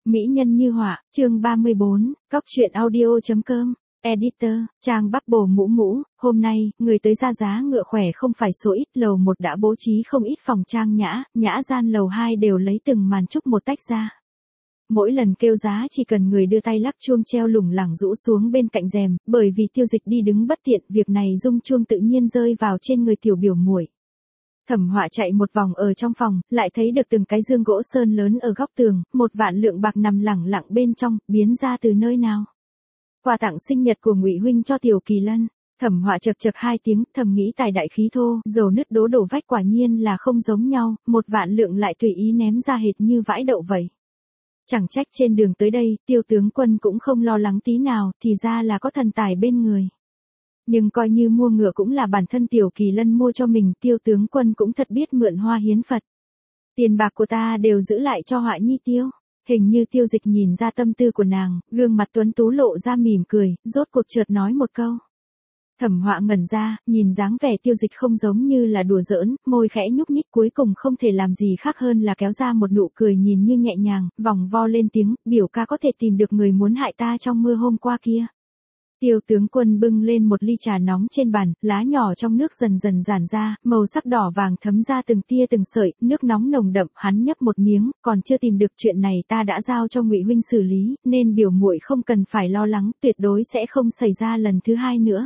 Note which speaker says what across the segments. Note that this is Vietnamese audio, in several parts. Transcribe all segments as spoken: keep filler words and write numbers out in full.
Speaker 1: Mỹ nhân như họa, chương ba mươi bốn, cóc truyện audio chấm com, editor, trang Bắc Bồ Mũ Mũ, hôm nay, người tới ra giá ngựa khỏe không phải số ít, lầu một đã bố trí không ít phòng trang nhã, nhã gian lầu hai đều lấy từng màn trúc một tách ra. Mỗi lần kêu giá chỉ cần người đưa tay lắc chuông treo lủng lẳng rũ xuống bên cạnh rèm, bởi vì Tiêu Dịch đi đứng bất tiện, việc này rung chuông tự nhiên rơi vào trên người tiểu biểu muội. Thẩm Họa chạy một vòng ở trong phòng, lại thấy được từng cái dương gỗ sơn lớn ở góc tường, một vạn lượng bạc nằm lẳng lặng bên trong, biến ra từ nơi nào? Quà tặng sinh nhật của Ngụy huynh cho Tiểu Kỳ Lân. Thẩm Họa chậc chậc hai tiếng, thầm nghĩ tài đại khí thô, dầu nứt đố đổ vách quả nhiên là không giống nhau, một vạn lượng lại tùy ý ném ra hệt như vãi đậu vậy. Chẳng trách trên đường tới đây, Tiêu tướng quân cũng không lo lắng tí nào, thì ra là có thần tài bên người. Nhưng coi như mua ngựa cũng là bản thân Tiểu Kỳ Lân mua cho mình, Tiêu tướng quân cũng thật biết mượn hoa hiến Phật. Tiền bạc của ta đều giữ lại cho Họa nhi tiêu. Hình như Tiêu Dịch nhìn ra tâm tư của nàng, gương mặt tuấn tú lộ ra mỉm cười, rốt cuộc chợt nói một câu. Thẩm Họa ngẩn ra, nhìn dáng vẻ Tiêu Dịch không giống như là đùa giỡn, môi khẽ nhúc nhích cuối cùng không thể làm gì khác hơn là kéo ra một nụ cười nhìn như nhẹ nhàng, vòng vo lên tiếng, biểu ca có thể tìm được người muốn hại ta trong mưa hôm qua kia. Tiêu tướng quân bưng lên một ly trà nóng trên bàn, lá nhỏ trong nước dần dần giản ra, màu sắc đỏ vàng thấm ra từng tia từng sợi, nước nóng nồng đậm, hắn nhấp một miếng, còn chưa tìm được chuyện này ta đã giao cho Ngụy huynh xử lý, nên biểu muội không cần phải lo lắng, tuyệt đối sẽ không xảy ra lần thứ hai nữa.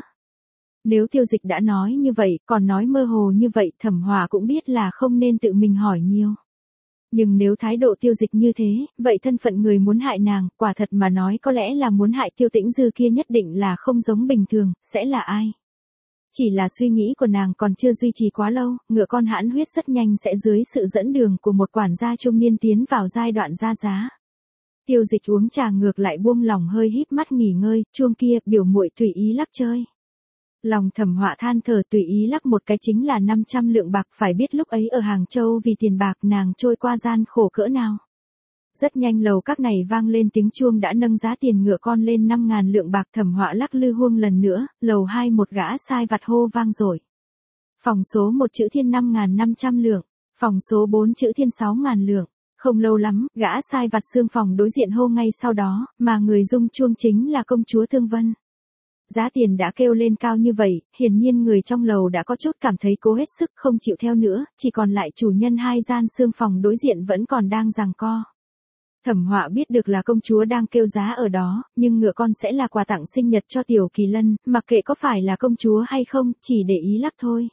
Speaker 1: Nếu Tiêu Dịch đã nói như vậy, còn nói mơ hồ như vậy, Thẩm Họa cũng biết là không nên tự mình hỏi nhiều. Nhưng nếu thái độ Tiêu Dịch như thế, vậy thân phận người muốn hại nàng, quả thật mà nói có lẽ là muốn hại Tiêu Tĩnh Dư kia nhất định là không giống bình thường, sẽ là ai? Chỉ là suy nghĩ của nàng còn chưa duy trì quá lâu, ngựa con hãn huyết rất nhanh sẽ dưới sự dẫn đường của một quản gia trung niên tiến vào giai đoạn ra giá. Tiêu Dịch uống trà ngược lại buông lòng hơi híp mắt nghỉ ngơi, chuông kia, biểu muội tùy ý lắc chơi. Lòng Thẩm Họa than thở, tùy ý lắc một cái chính là năm trăm lượng bạc, phải biết lúc ấy ở Hàng Châu vì tiền bạc nàng trôi qua gian khổ cỡ nào. Rất nhanh lầu các này vang lên tiếng chuông đã nâng giá tiền ngựa con lên năm ngàn lượng bạc. Thẩm Họa lắc lư huông lần nữa, lầu hai một gã sai vặt hô vang rồi. Phòng số một chữ thiên năm ngàn năm trăm lượng, phòng số bốn chữ thiên sáu ngàn lượng. Không lâu lắm, gã sai vặt xương phòng đối diện hô ngay sau đó, mà người rung chuông chính là công chúa Thương Vân. Giá tiền đã kêu lên cao như vậy, hiển nhiên người trong lầu đã có chút cảm thấy cố hết sức không chịu theo nữa, chỉ còn lại chủ nhân hai gian xương phòng đối diện vẫn còn đang giằng co. Thẩm Họa biết được là công chúa đang kêu giá ở đó, nhưng ngựa con sẽ là quà tặng sinh nhật cho Tiểu Kỳ Lân, mặc kệ có phải là công chúa hay không, chỉ để ý lắc thôi.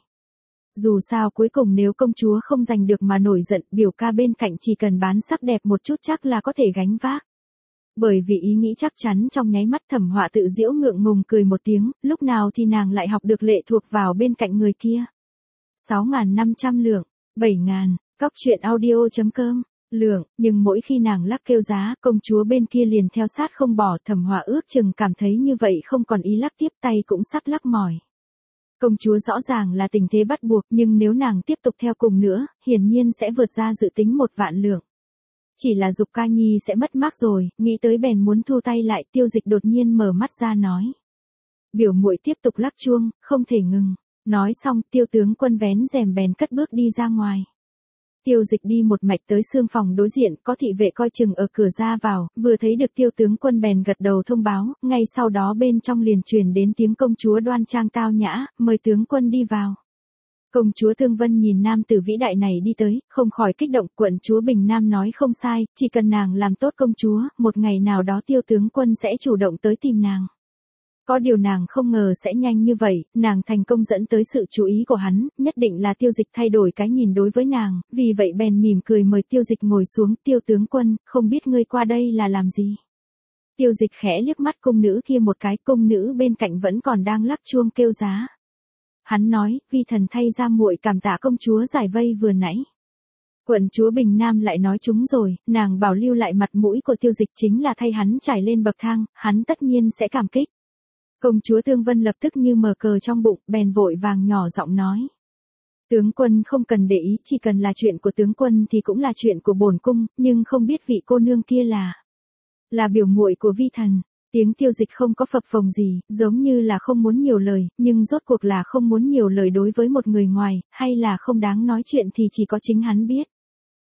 Speaker 1: Dù sao cuối cùng nếu công chúa không giành được mà nổi giận, biểu ca bên cạnh chỉ cần bán sắc đẹp một chút chắc là có thể gánh vác. Bởi vì ý nghĩ chắc chắn trong nháy mắt Thẩm Họa tự giễu ngượng ngùng cười một tiếng, lúc nào thì nàng lại học được lệ thuộc vào bên cạnh người kia. sáu ngàn năm trăm lượng, bảy ngàn, cóc truyện audio chấm com, lượng, nhưng mỗi khi nàng lắc kêu giá, công chúa bên kia liền theo sát không bỏ. Thẩm Họa ước chừng cảm thấy như vậy không còn ý lắc tiếp, tay cũng sắp lắc mỏi. Công chúa rõ ràng là tình thế bắt buộc, nhưng nếu nàng tiếp tục theo cùng nữa, hiển nhiên sẽ vượt ra dự tính một vạn lượng. Chỉ là Dục ca nhi sẽ mất mát rồi, nghĩ tới bèn muốn thu tay lại. Tiêu Dịch đột nhiên mở mắt ra nói. Biểu muội tiếp tục lắc chuông, không thể ngừng. Nói xong, Tiêu tướng quân vén rèm bèn cất bước đi ra ngoài. Tiêu Dịch đi một mạch tới xương phòng đối diện, có thị vệ coi chừng ở cửa ra vào, vừa thấy được Tiêu tướng quân bèn gật đầu thông báo, ngay sau đó bên trong liền truyền đến tiếng công chúa đoan trang tao nhã, mời tướng quân đi vào. Công chúa Thương Vân nhìn nam tử vĩ đại này đi tới, không khỏi kích động. Quận chúa Bình Nam nói không sai, chỉ cần nàng làm tốt công chúa, một ngày nào đó Tiêu tướng quân sẽ chủ động tới tìm nàng. Có điều nàng không ngờ sẽ nhanh như vậy, nàng thành công dẫn tới sự chú ý của hắn, nhất định là Tiêu Dịch thay đổi cái nhìn đối với nàng, vì vậy bèn mỉm cười mời Tiêu Dịch ngồi xuống. Tiêu tướng quân, không biết ngươi qua đây là làm gì? Tiêu Dịch khẽ liếc mắt cung nữ kia một cái, cung nữ bên cạnh vẫn còn đang lắc chuông kêu giá. Hắn nói, vi thần thay ra muội cảm tạ công chúa giải vây vừa nãy. Quận chúa Bình Nam lại nói chúng rồi, nàng bảo lưu lại mặt mũi của Tiêu Dịch chính là thay hắn trải lên bậc thang, hắn tất nhiên sẽ cảm kích. Công chúa Thương Vân lập tức như mở cờ trong bụng, bèn vội vàng nhỏ giọng nói. Tướng quân không cần để ý, chỉ cần là chuyện của tướng quân thì cũng là chuyện của bổn cung, nhưng không biết vị cô nương kia là... Là biểu muội của vi thần. Tiếng Tiêu Dịch không có phập phồng gì, giống như là không muốn nhiều lời, nhưng rốt cuộc là không muốn nhiều lời đối với một người ngoài, hay là không đáng nói chuyện thì chỉ có chính hắn biết.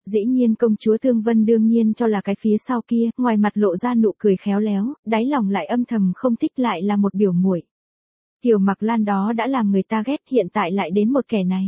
Speaker 1: Dĩ nhiên công chúa Thương Vân đương nhiên cho là cái phía sau kia, ngoài mặt lộ ra nụ cười khéo léo, đáy lòng lại âm thầm không thích, lại là một biểu muội. Kiều Mặc Lan đó đã làm người ta ghét, hiện tại lại đến một kẻ này.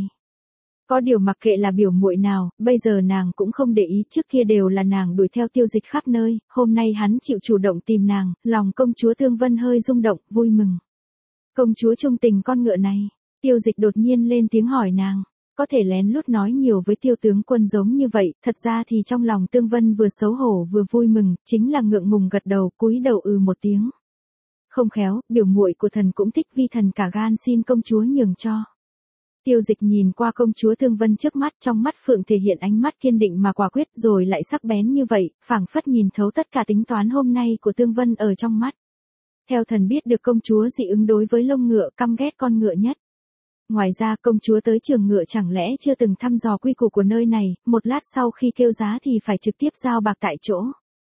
Speaker 1: Có điều mặc kệ là biểu muội nào, bây giờ nàng cũng không để ý, trước kia đều là nàng đuổi theo Tiêu Dịch khắp nơi, hôm nay hắn chịu chủ động tìm nàng, lòng công chúa Thương Vân hơi rung động, vui mừng. Công chúa trung tình con ngựa này, Tiêu Dịch đột nhiên lên tiếng hỏi nàng, có thể lén lút nói nhiều với Tiêu tướng quân giống như vậy, thật ra thì trong lòng Tương Vân vừa xấu hổ vừa vui mừng, chính là ngượng ngùng gật đầu, cúi đầu ừ một tiếng. Không khéo, biểu muội của thần cũng thích, vi thần cả gan xin công chúa nhường cho. Tiêu Dịch nhìn qua công chúa Thương Vân trước mắt, trong mắt phượng thể hiện ánh mắt kiên định mà quả quyết, rồi lại sắc bén như vậy, phảng phất nhìn thấu tất cả tính toán hôm nay của Thương Vân ở trong mắt. Theo thần biết được công chúa dị ứng đối với lông ngựa, căm ghét con ngựa nhất. Ngoài ra công chúa tới trường ngựa chẳng lẽ chưa từng thăm dò quy củ của nơi này, một lát sau khi kêu giá thì phải trực tiếp giao bạc tại chỗ.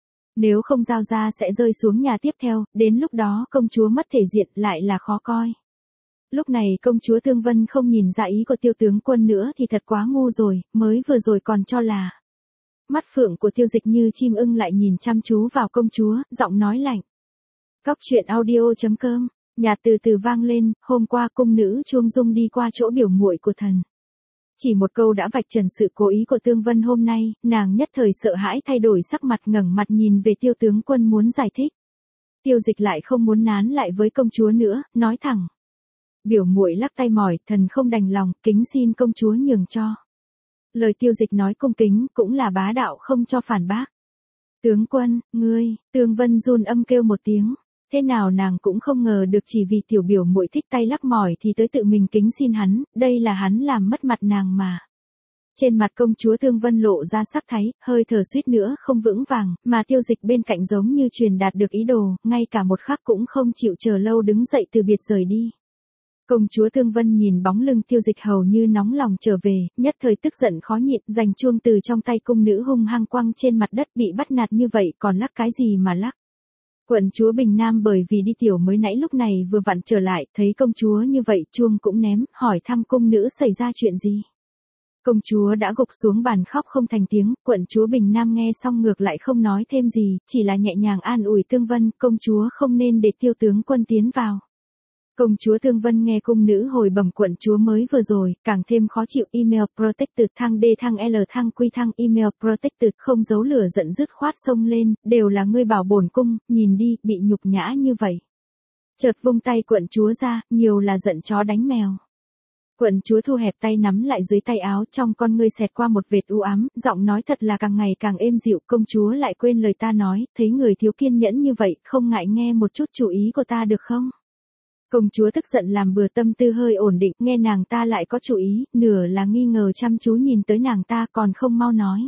Speaker 1: Nếu không giao ra sẽ rơi xuống nhà tiếp theo, đến lúc đó công chúa mất thể diện lại là khó coi. Lúc này công chúa Thương Vân không nhìn ra ý của Tiêu tướng quân nữa thì thật quá ngu rồi, mới vừa rồi còn cho là. Mắt phượng của Tiêu Dịch như chim ưng lại nhìn chăm chú vào công chúa, giọng nói lạnh. Cóc truyện audio chấm com, nhạc từ từ vang lên, hôm qua cung nữ Chuông Dung đi qua chỗ biểu muội của thần. Chỉ một câu đã vạch trần sự cố ý của Tương Vân hôm nay, nàng nhất thời sợ hãi thay đổi sắc mặt, ngẩng mặt nhìn về Tiêu tướng quân muốn giải thích. Tiêu Dịch lại không muốn nán lại với công chúa nữa, nói thẳng. Biểu muội lắc tay mỏi, thần không đành lòng, kính xin công chúa nhường cho. Lời Tiêu Dịch nói cung kính, cũng là bá đạo không cho phản bác. Tướng quân, ngươi, Tương Vân run âm kêu một tiếng. Thế nào nàng cũng không ngờ được chỉ vì tiểu biểu muội thích tay lắc mỏi thì tới tự mình kính xin hắn, đây là hắn làm mất mặt nàng mà. Trên mặt công chúa Thương Vân lộ ra sắc thái, hơi thở suýt nữa không vững vàng, mà Tiêu Dịch bên cạnh giống như truyền đạt được ý đồ, ngay cả một khắc cũng không chịu chờ lâu đứng dậy từ biệt rời đi. Công chúa Thương Vân nhìn bóng lưng Tiêu Dịch hầu như nóng lòng trở về, nhất thời tức giận khó nhịn, giành chuông từ trong tay cung nữ hung hăng quăng trên mặt đất, bị bắt nạt như vậy còn lắc cái gì mà lắc. Quận chúa Bình Nam bởi vì đi tiểu mới nãy lúc này vừa vặn trở lại, thấy công chúa như vậy chuông cũng ném, hỏi thăm cung nữ xảy ra chuyện gì. Công chúa đã gục xuống bàn khóc không thành tiếng, quận chúa Bình Nam nghe xong ngược lại không nói thêm gì, chỉ là nhẹ nhàng an ủi Tương Vân, công chúa không nên để Tiêu tướng quân tiến vào. Công chúa Thương Vân nghe cung nữ hồi bẩm quận chúa mới vừa rồi, càng thêm khó chịu, email protected thăng D thăng L thăng Q thăng email protected, không giấu lửa giận dứt khoát xông lên, đều là ngươi bảo bổn cung, nhìn đi, bị nhục nhã như vậy. Chợt vung tay quận chúa ra, nhiều là giận chó đánh mèo. Quận chúa thu hẹp tay nắm lại dưới tay áo, trong con ngươi xẹt qua một vệt u ám, giọng nói thật là càng ngày càng êm dịu, công chúa lại quên lời ta nói, thấy người thiếu kiên nhẫn như vậy, không ngại nghe một chút chủ ý của ta được không? Công chúa tức giận làm bừa, tâm tư hơi ổn định, nghe nàng ta lại có chủ ý, nửa là nghi ngờ chăm chú nhìn tới nàng ta còn không mau nói.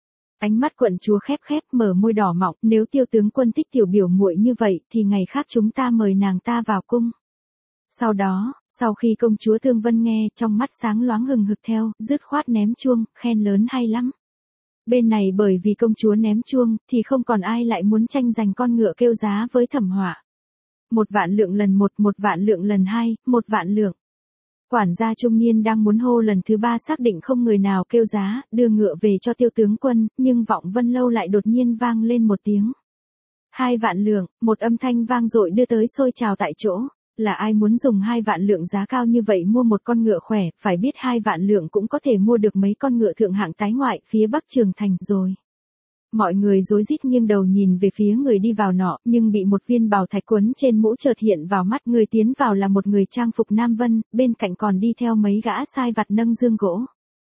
Speaker 1: Ánh mắt quận chúa khép khép, mở môi đỏ mọng, nếu Tiêu tướng quân thích tiểu biểu muội như vậy thì ngày khác chúng ta mời nàng ta vào cung. Sau đó, sau khi công chúa Thương Vân nghe, trong mắt sáng loáng hừng hực theo, dứt khoát ném chuông, khen lớn hay lắm. Bên này bởi vì công chúa ném chuông, thì không còn ai lại muốn tranh giành con ngựa kêu giá với Thẩm Họa. Một vạn lượng lần một, một vạn lượng lần hai, một vạn lượng. Quản gia trung niên đang muốn hô lần thứ ba xác định không người nào kêu giá, đưa ngựa về cho Tiêu tướng quân, nhưng vọng Vân Lâu lại đột nhiên vang lên một tiếng. Hai vạn lượng, một âm thanh vang dội đưa tới sôi trào tại chỗ. Là ai muốn dùng hai vạn lượng giá cao như vậy mua một con ngựa khỏe, phải biết hai vạn lượng cũng có thể mua được mấy con ngựa thượng hạng tái ngoại phía Bắc Trường Thành rồi. Mọi người rối rít nghiêng đầu nhìn về phía người đi vào nọ, nhưng bị một viên bảo thạch quấn trên mũ chợt hiện vào mắt. Người tiến vào là một người trang phục nam vân, bên cạnh còn đi theo mấy gã sai vặt nâng dương gỗ.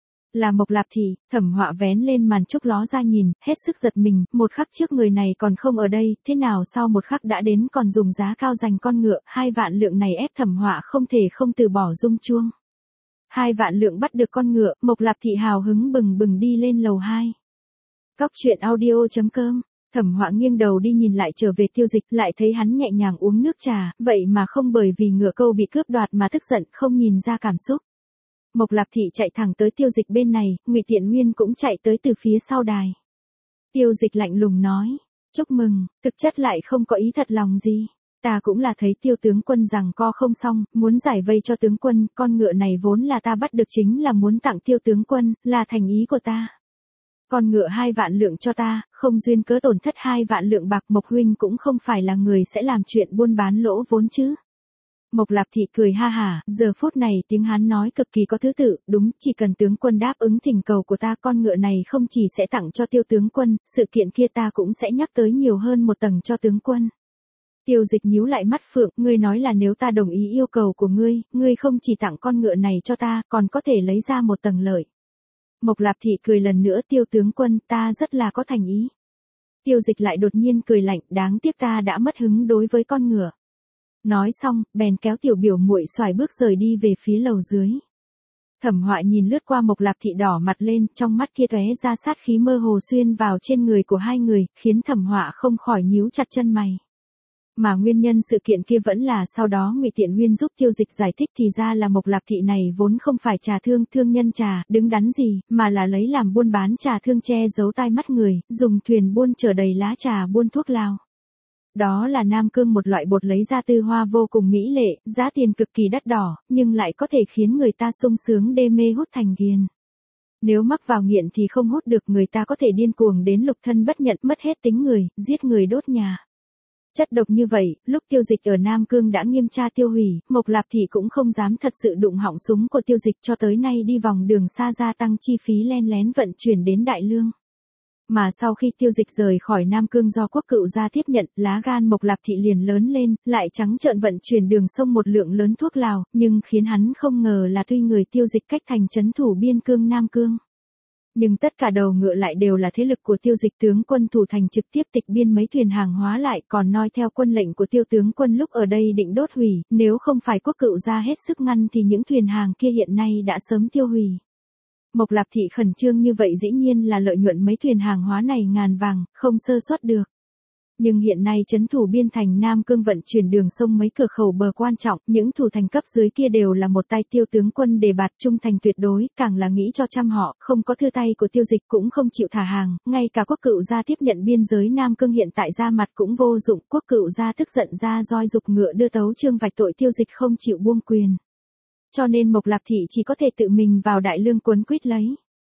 Speaker 1: Là Mộc Lạp Thị. Thẩm Họa vén lên màn trúc ló ra nhìn, hết sức giật mình, một khắc trước người này còn không ở đây, thế nào sau một khắc đã đến, còn dùng giá cao giành con ngựa, hai vạn lượng này ép Thẩm Họa không thể không từ bỏ rung chuông. Hai vạn lượng bắt được con ngựa, Mộc Lạp Thị hào hứng bừng bừng đi lên lầu hai. Cóc truyện audio chấm com. Thẩm Họa nghiêng đầu đi nhìn lại trở về Tiêu Dịch, lại thấy hắn nhẹ nhàng uống nước trà, vậy mà không bởi vì ngựa câu bị cướp đoạt mà tức giận, không nhìn ra cảm xúc. Mộc Lạp Thị chạy thẳng tới Tiêu Dịch bên này, Ngụy Tiện Nguyên cũng chạy tới từ phía sau đài. Tiêu Dịch lạnh lùng nói, chúc mừng, thực chất lại không có ý thật lòng gì. Ta cũng là thấy Tiêu tướng quân rằng co không xong, muốn giải vây cho tướng quân, con ngựa này vốn là ta bắt được chính là muốn tặng Tiêu tướng quân, là thành ý của ta. Con ngựa hai vạn lượng cho ta, không duyên cớ tổn thất hai vạn lượng bạc. Mộc huynh cũng không phải là người sẽ làm chuyện buôn bán lỗ vốn chứ. Mộc Lạp Thị cười ha hả, giờ phút này tiếng hắn nói cực kỳ có thứ tự, đúng, chỉ cần tướng quân đáp ứng thỉnh cầu của ta, con ngựa này không chỉ sẽ tặng cho Tiêu tướng quân, sự kiện kia ta cũng sẽ nhắc tới nhiều hơn một tầng cho tướng quân. Tiêu Dịch nhíu lại mắt phượng, ngươi nói là nếu ta đồng ý yêu cầu của ngươi, ngươi không chỉ tặng con ngựa này cho ta, còn có thể lấy ra một tầng lợi. Mộc Lạp Thị cười lần nữa, Tiêu tướng quân, ta rất là có thành ý. Tiêu Dịch lại đột nhiên cười lạnh, đáng tiếc ta đã mất hứng đối với con ngựa. Nói xong, bèn kéo tiểu biểu muội xoài bước rời đi về phía lầu dưới. Thẩm Họa nhìn lướt qua Mộc Lạp Thị đỏ mặt lên, trong mắt kia tóe ra sát khí mơ hồ xuyên vào trên người của hai người, khiến Thẩm Họa không khỏi nhíu chặt chân mày. Mà nguyên nhân sự kiện kia vẫn là sau đó Ngụy Tiện Uyên giúp Tiêu Dịch giải thích, thì ra là Mộc Lạp Thị này vốn không phải trà thương, thương nhân trà, đứng đắn gì, mà là lấy làm buôn bán trà thương che giấu tai mắt người, dùng thuyền buôn chở đầy lá trà buôn thuốc lào. Đó là Nam Cương, một loại bột lấy ra từ hoa vô cùng mỹ lệ, giá tiền cực kỳ đắt đỏ, nhưng lại có thể khiến người ta sung sướng đê mê hút thành ghiền. Nếu mắc vào nghiện thì không hút được, người ta có thể điên cuồng đến lục thân bất nhận, mất hết tính người, giết người đốt nhà. Chất độc như vậy, lúc Tiêu Dịch ở Nam Cương đã nghiêm tra tiêu hủy, Mộc Lạp Thị cũng không dám thật sự đụng họng súng của Tiêu Dịch, cho tới nay đi vòng đường xa gia tăng chi phí len lén vận chuyển đến Đại Lương. Mà sau khi Tiêu Dịch rời khỏi Nam Cương do quốc cựu gia tiếp nhận, lá gan Mộc Lạp Thị liền lớn lên, lại trắng trợn vận chuyển đường sông một lượng lớn thuốc lào, nhưng khiến hắn không ngờ là tuy người Tiêu Dịch cách thành trấn thủ biên cương Nam Cương, nhưng tất cả đầu ngựa lại đều là thế lực của Tiêu Dịch. Tướng quân thủ thành trực tiếp tịch biên mấy thuyền hàng hóa lại, còn noi theo quân lệnh của Tiêu tướng quân lúc ở đây định đốt hủy, nếu không phải quốc cựu gia hết sức ngăn thì những thuyền hàng kia hiện nay đã sớm tiêu hủy. Mộc Lạp Thị khẩn trương như vậy dĩ nhiên là lợi nhuận mấy thuyền hàng hóa này ngàn vàng, không sơ suất được. Nhưng hiện nay trấn thủ biên thành Nam Cương vận chuyển đường sông mấy cửa khẩu bờ quan trọng, những thủ thành cấp dưới kia đều là một tay Tiêu tướng quân đề bạt trung thành tuyệt đối, càng là nghĩ cho trăm họ, không có thư tay của Tiêu Dịch cũng không chịu thả hàng, ngay cả quốc cựu gia tiếp nhận biên giới Nam Cương hiện tại ra mặt cũng vô dụng, quốc cựu gia tức giận ra roi dục ngựa đưa tấu chương vạch tội Tiêu Dịch không chịu buông quyền. Cho nên Mộc Lạp Thị chỉ có thể tự mình vào Đại Lương quấn quýt lấy.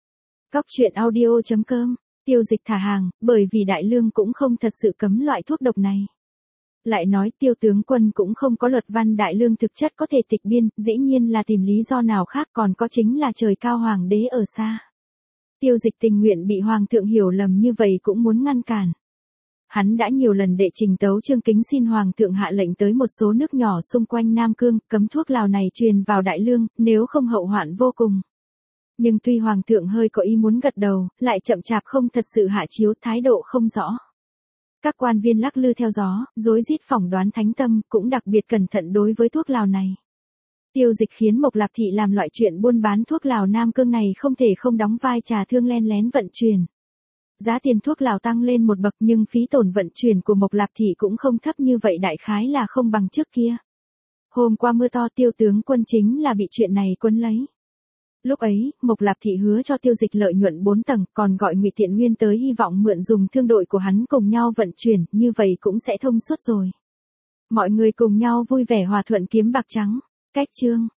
Speaker 1: Cóc truyện audio chấm com. Tiêu Dịch thả hàng, bởi vì Đại Lương cũng không thật sự cấm loại thuốc độc này. Lại nói Tiêu tướng quân cũng không có luật văn Đại Lương thực chất có thể tịch biên, dĩ nhiên là tìm lý do nào khác, còn có chính là trời cao hoàng đế ở xa. Tiêu Dịch tình nguyện bị hoàng thượng hiểu lầm như vậy cũng muốn ngăn cản. Hắn đã nhiều lần đệ trình tấu chương kính xin hoàng thượng hạ lệnh tới một số nước nhỏ xung quanh Nam Cương, cấm thuốc lào này truyền vào Đại Lương, nếu không hậu hoạn vô cùng. Nhưng tuy hoàng thượng hơi có ý muốn gật đầu, lại chậm chạp không thật sự hạ chiếu, thái độ không rõ. Các quan viên lắc lư theo gió, rối rít phỏng đoán thánh tâm, cũng đặc biệt cẩn thận đối với thuốc lào này. Tiêu Dịch khiến Mộc Lạp Thị làm loại chuyện buôn bán thuốc lào Nam Cương này không thể không đóng vai trà thương len lén vận chuyển. Giá tiền thuốc lào tăng lên một bậc, nhưng phí tổn vận chuyển của Mộc Lạp Thị cũng không thấp như vậy, đại khái là không bằng trước kia. Hôm qua mưa to, Tiêu tướng quân chính là bị chuyện này quấn lấy. Lúc ấy, Mộc Lạp Thị hứa cho Tiêu Dịch lợi nhuận bốn tầng, còn gọi Ngụy Tiện Uyên tới hy vọng mượn dùng thương đội của hắn cùng nhau vận chuyển, như vậy cũng sẽ thông suốt rồi. Mọi người cùng nhau vui vẻ hòa thuận kiếm bạc trắng. Cách chương